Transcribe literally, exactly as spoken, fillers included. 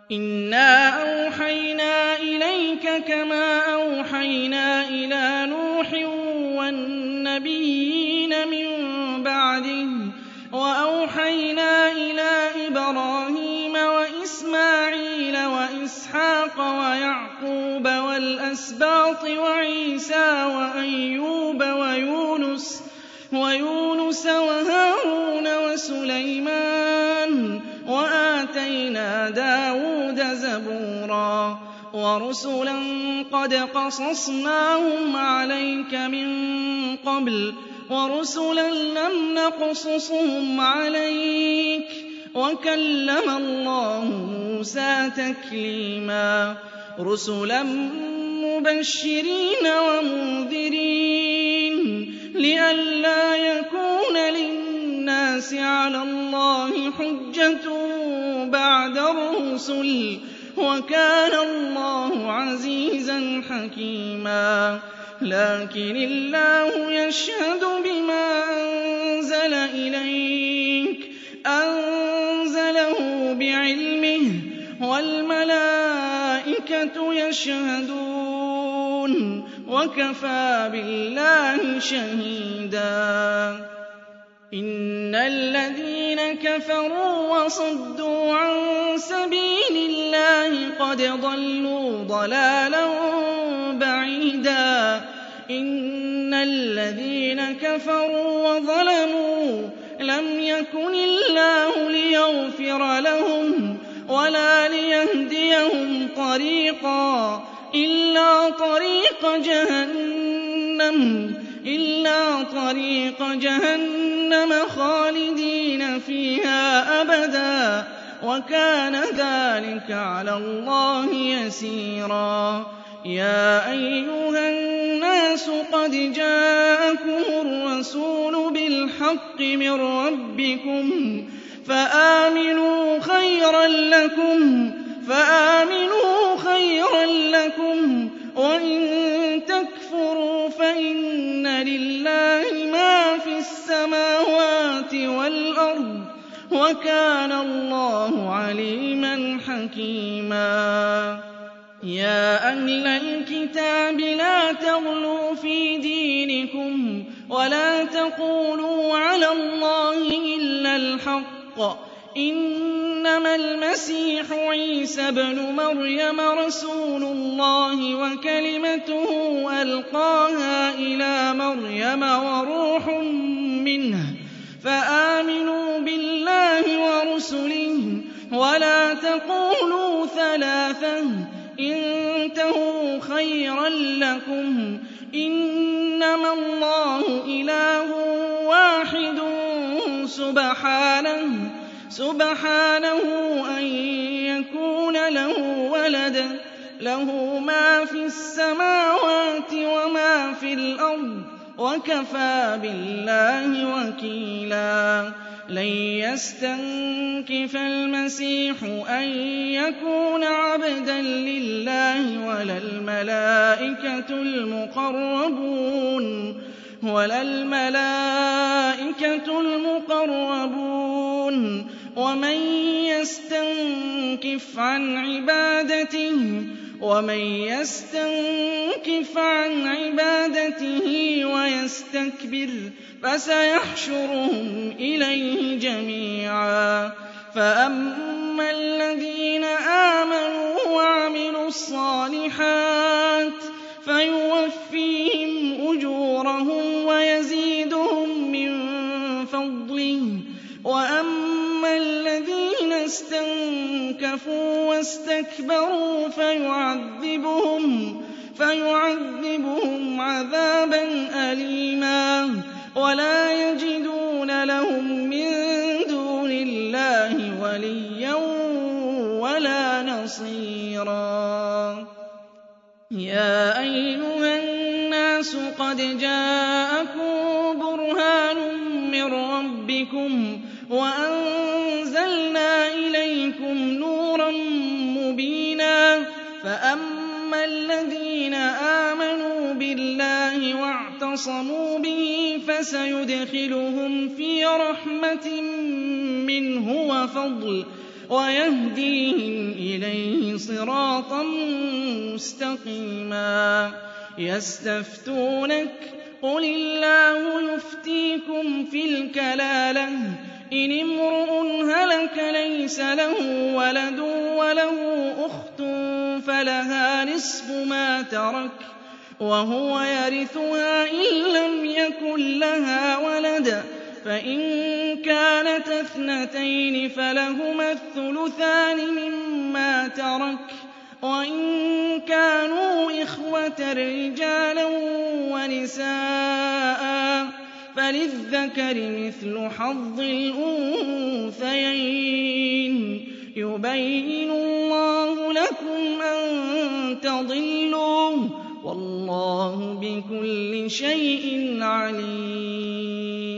إِنَّا أَوْحَيْنَا إِلَيْكَ كَمَا أَوْحَيْنَا إِلَىٰ نُوحٍ وَالنَّبِيِّينَ مِن بَعْدِهِ وَأَوْحَيْنَا إِلَىٰ إِبْرَاهِيمَ وَإِسْمَاعِيلَ وَإِسْحَاقَ وَيَعْقُوبَ وَالْأَسْبَاطِ وَعِيسَىٰ وَأَيُّوبَ وَيُونُسَ وَيُونُسَ وَهَارُونَ وَسُلَيْمَانَ وَآتَيْنَا دَاوُودَ زَبُورًا وَرُسُلًا قَدْ قَصَصْنَاهُمْ عَلَيْكَ مِن قَبْلُ وَرُسُلًا لَّمْ نَقْصُصْهُمْ عَلَيْكَ وَكَلَّمَ اللَّهُ مُوسَىٰ تَكْلِيمًا رُسُلًا مُّبَشِّرِينَ وَمُنذِرِينَ لِئَلَّا يَكُونَ لِلنَّاسِ عَلَى اللَّهِ حُجَّةٌ بَعْدَ الرُّسُلِ ۚ وَكَانَ اللَّهُ عَزِيزًا حَكِيمًا لَّٰكِنِ اللَّهُ يَشْهَدُ بِمَا أَنزَلَ إِلَيْكَ أَنزَلَهُ بِعِلْمِهِ وَالْمَلَائِكَةُ يَشْهَدُونَ وَكَفَىٰ بِاللَّهِ شَهِيدًا إِنَّ الَّذِينَ كَفَرُوا وَصَدُّوا عَن سَبِيلِ اللَّهِ قَدْ ضَلُّوا ضَلَالًا بَعِيدًا إِنَّ الَّذِينَ كَفَرُوا وَظَلَمُوا لَمْ يَكُنِ اللَّهُ لِيَغْفِرَ لَهُمْ وَلَا لِيَهْدِيَهُمْ طَرِيقًا إِلَّا طَرِيقَ جَهَنَّمَ إِلَّا طَرِيقَ جَهَنَّمَ خَالِدِينَ فِيهَا أَبَدًا ۚ وَكَانَ ذَٰلِكَ عَلَى اللَّهِ يَسِيرًا يَا أَيُّهَا النَّاسُ قَدْ جَاءَكُمُ الرَّسُولُ بِالْحَقِّ مِن رَّبِّكُمْ فَآمِنُوا خَيْرًا لَّكُمْ فَآمِنُوا خَيْرًا لَّكُمْ وَإِن تَكْفُرُوا فَإِنَّ لِلَّهِ مَا فِي السَّمَاوَاتِ وَالْأَرْضِ ۚ وَكَانَ اللَّهُ عَلِيمًا حَكِيمًا يَا أَهْلَ الْكِتَابِ لَا تَغْلُوا فِي دِينِكُمْ وَلَا تَقُولُوا عَلَى اللَّهِ إِلَّا الْحَقَّ ۚ إِنَّمَا الْمَسِيحُ عِيسَى ابْنُ مَرْيَمَ رَسُولُ اللَّهِ وَكَلِمَتُهُ أَلْقَاهَا إِلَىٰ مَرْيَمَ وَرُوحٌ مِّنْهُ ۖ فَآمِنُوا بِاللَّهِ وَرُسُلِهِ وَلَا تَقُولُوا ثَلَاثَةٌ ۚ انتَهُوا خَيْرًا لَّكُمْ ۚ إِنَّمَا اللَّهُ إِلَٰهٌ وَاحِدٌ سُبْحَانَهُ أَن يَكُونَ لَهُ وَلَدٌ ۘ لَّهُ مَا فِي السَّمَاوَاتِ وَمَا فِي الْأَرْضِ ۚ وَكَفَىٰ بِاللَّهِ وَكِيلًا لَّن يَسْتَنكِفَ الْمَسِيحُ أَن يَكُونَ عَبْدًا لِّلَّهِ وَلَا الْمَلَائِكَةُ الْمُقَرَّبُونَ وَلَا الْمَلَائِكَةُ الْمُقَرَّبُونَ وَمَن يَسْتَنكِفْ عَنْ عِبَادَتِهِ وَمَن يَسْتَنكِفْ عَنْ عِبَادَتِهِ وَيَسْتَكْبِرْ فَسَيَحْشُرُهُمْ إِلَيْهِ جَمِيعًا فَأَمَّا الَّذِينَ آمَنُوا وَعَمِلُوا الصَّالِحَاتِ فَيُوَفِّيهِمْ أُجُورَهُمْ وَيَزِيدُهُم مِّن فَضْلِهِ ۖ وَأَمَّا الَّذِينَ اسْتَنكَفُوا وَاسْتَكْبَرُوا فَيُعَذِّبُهُمْ فَيُعَذِّبُهُمْ عَذَابًا أَلِيمًا وَلَا يَجِدُونَ لَهُم مِّن دُونِ اللَّهِ وَلِيًّا وَلَا نَصِيرًا يَا أَيُّهَا النَّاسُ قَدْ جَاءَكُم بُرْهَانٌ مِّن رَّبِّكُمْ وَأَنزَلْنَا إِلَيْكُمْ نُورًا مُّبِينًا فَأَمَّا الَّذِينَ آمَنُوا بِاللَّهِ وَاعْتَصَمُوا بِهِ فَسَيُدْخِلُهُمْ فِي رَحْمَةٍ مِّنْهُ وَفَضْلٍ وَيَهْدِيهِمْ إِلَيْهِ صِرَاطًا مُّسْتَقِيمًا يَسْتَفْتُونَكَ قُلِ اللَّهُ يُفْتِيكُمْ فِي الْكَلَالَةِ إِنِ امْرُؤٌ هَلَكَ لَيْسَ لَهُ وَلَدٌ وَلَهُ أُخْتٌ فَلَهَا نِصْفُ مَا تَرَكَ وَهُوَ يَرِثُهَا إِن لَّمْ يَكُن لَّهَا وَلَدٌ فَإِن كَانَتَا اثْنَتَيْنِ فَلَهُمَا الثُّلُثَانِ مِمَّا تَرَكَ وَإِن كَانُوا إِخْوَةً رِّجَالًا وَنِسَاءً فَلِلذَّكَرِ مِثْلُ حَظِّ الْأُنثَيَيْنِ يُبَيِّنُ اللَّهُ لَكُمْ أَن تَضِلُّوا ۗ وَاللَّهُ بِكُلِّ شَيْءٍ عَلِيمٌ